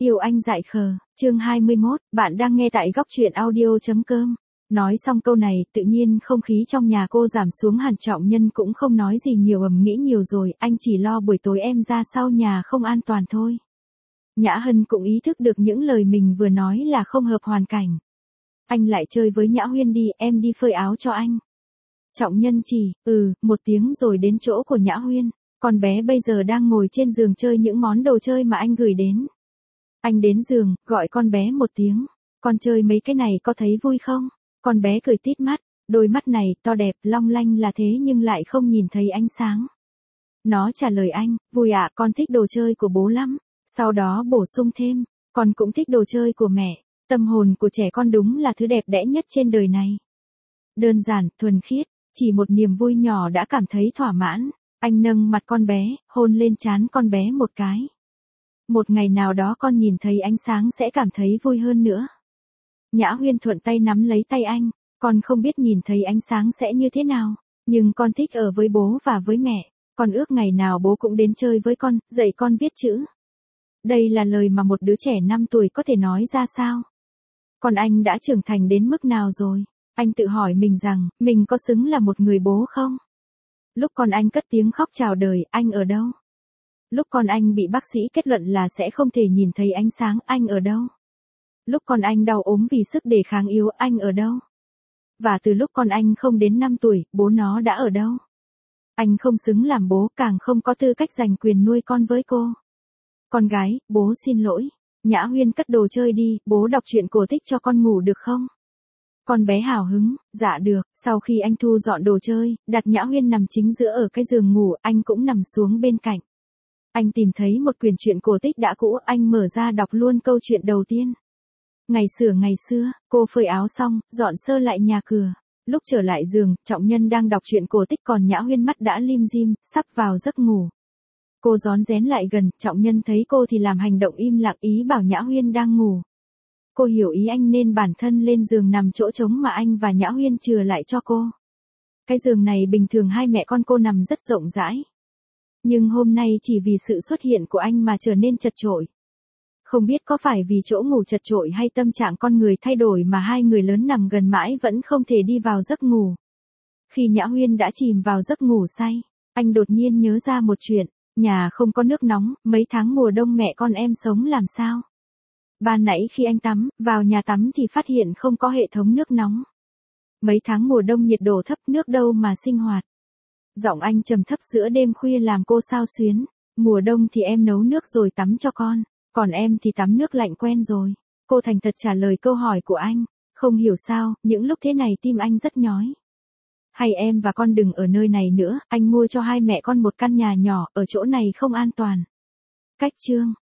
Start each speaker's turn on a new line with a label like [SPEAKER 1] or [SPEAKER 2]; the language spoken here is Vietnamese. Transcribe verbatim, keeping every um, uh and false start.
[SPEAKER 1] Yêu anh dại khờ, chương hai mươi mốt, bạn đang nghe tại góc truyện audio chấm com. Nói xong câu này, tự nhiên không khí trong nhà cô giảm xuống hẳn. Trọng Nhân cũng không nói gì nhiều, ầm nghĩ nhiều rồi, anh chỉ lo buổi tối em ra sau nhà không an toàn thôi. Nhã Hân cũng ý thức được những lời mình vừa nói là không hợp hoàn cảnh. Anh lại chơi với Nhã Huyên đi, em đi phơi áo cho anh. Trọng Nhân chỉ, ừ, một tiếng rồi đến chỗ của Nhã Huyên. Con bé bây giờ đang ngồi trên giường chơi những món đồ chơi mà anh gửi đến. Anh đến giường, gọi con bé một tiếng. Con chơi mấy cái này có thấy vui không? Con bé cười tít mắt, đôi mắt này to đẹp long lanh là thế nhưng lại không nhìn thấy ánh sáng. Nó trả lời anh, vui ạ, con thích đồ chơi của bố lắm. Sau đó bổ sung thêm, con cũng thích đồ chơi của mẹ. Tâm hồn của trẻ con đúng là thứ đẹp đẽ nhất trên đời này. Đơn giản, thuần khiết, chỉ một niềm vui nhỏ đã cảm thấy thỏa mãn. Anh nâng mặt con bé, hôn lên trán con bé một cái. Một ngày nào đó con nhìn thấy ánh sáng sẽ cảm thấy vui hơn nữa. Nhã Huyên thuận tay nắm lấy tay anh, con không biết nhìn thấy ánh sáng sẽ như thế nào, nhưng con thích ở với bố và với mẹ, con ước ngày nào bố cũng đến chơi với con, dạy con viết chữ. Đây là lời mà một đứa trẻ năm tuổi có thể nói ra sao? Còn anh đã trưởng thành đến mức nào rồi? Anh tự hỏi mình rằng, mình có xứng là một người bố không? Lúc con anh cất tiếng khóc chào đời, anh ở đâu? Lúc con anh bị bác sĩ kết luận là sẽ không thể nhìn thấy ánh sáng, anh ở đâu? Lúc con anh đau ốm vì sức đề kháng yếu, anh ở đâu? Và từ lúc con anh không đến năm tuổi, bố nó đã ở đâu? Anh không xứng làm bố, càng không có tư cách giành quyền nuôi con với cô. Con gái, bố xin lỗi. Nhã Huyên cất đồ chơi đi, bố đọc truyện cổ tích cho con ngủ được không? Con bé hào hứng, dạ được. Sau khi anh thu dọn đồ chơi, đặt Nhã Huyên nằm chính giữa ở cái giường ngủ, anh cũng nằm xuống bên cạnh. Anh tìm thấy một quyển truyện cổ tích đã cũ, anh mở ra đọc luôn câu chuyện đầu tiên. Ngày xưa ngày xưa, cô phơi áo xong, dọn sơ lại nhà cửa. Lúc trở lại giường, Trọng Nhân đang đọc truyện cổ tích còn Nhã Huyên mắt đã lim dim, sắp vào giấc ngủ. Cô rón rén lại gần, Trọng Nhân thấy cô thì làm hành động im lặng ý bảo Nhã Huyên đang ngủ. Cô hiểu ý anh nên bản thân lên giường nằm chỗ trống mà anh và Nhã Huyên chừa lại cho cô. Cái giường này bình thường hai mẹ con cô nằm rất rộng rãi. Nhưng hôm nay chỉ vì sự xuất hiện của anh mà trở nên chật chội. Không biết có phải vì chỗ ngủ chật chội hay tâm trạng con người thay đổi mà hai người lớn nằm gần mãi vẫn không thể đi vào giấc ngủ. Khi Nhã Huyên đã chìm vào giấc ngủ say, anh đột nhiên nhớ ra một chuyện, nhà không có nước nóng, mấy tháng mùa đông mẹ con em sống làm sao? Ban nãy khi anh tắm, vào nhà tắm thì phát hiện không có hệ thống nước nóng. Mấy tháng mùa đông nhiệt độ thấp, nước đâu mà sinh hoạt. Giọng anh trầm thấp giữa đêm khuya làm cô xao xuyến. Mùa đông thì em nấu nước rồi tắm cho con, còn em thì tắm nước lạnh quen rồi. Cô thành thật trả lời câu hỏi của anh. Không hiểu sao, những lúc thế này tim anh rất nhói. Hay em và con đừng ở nơi này nữa, anh mua cho hai mẹ con một căn nhà nhỏ, ở chỗ này không an toàn. Cách chương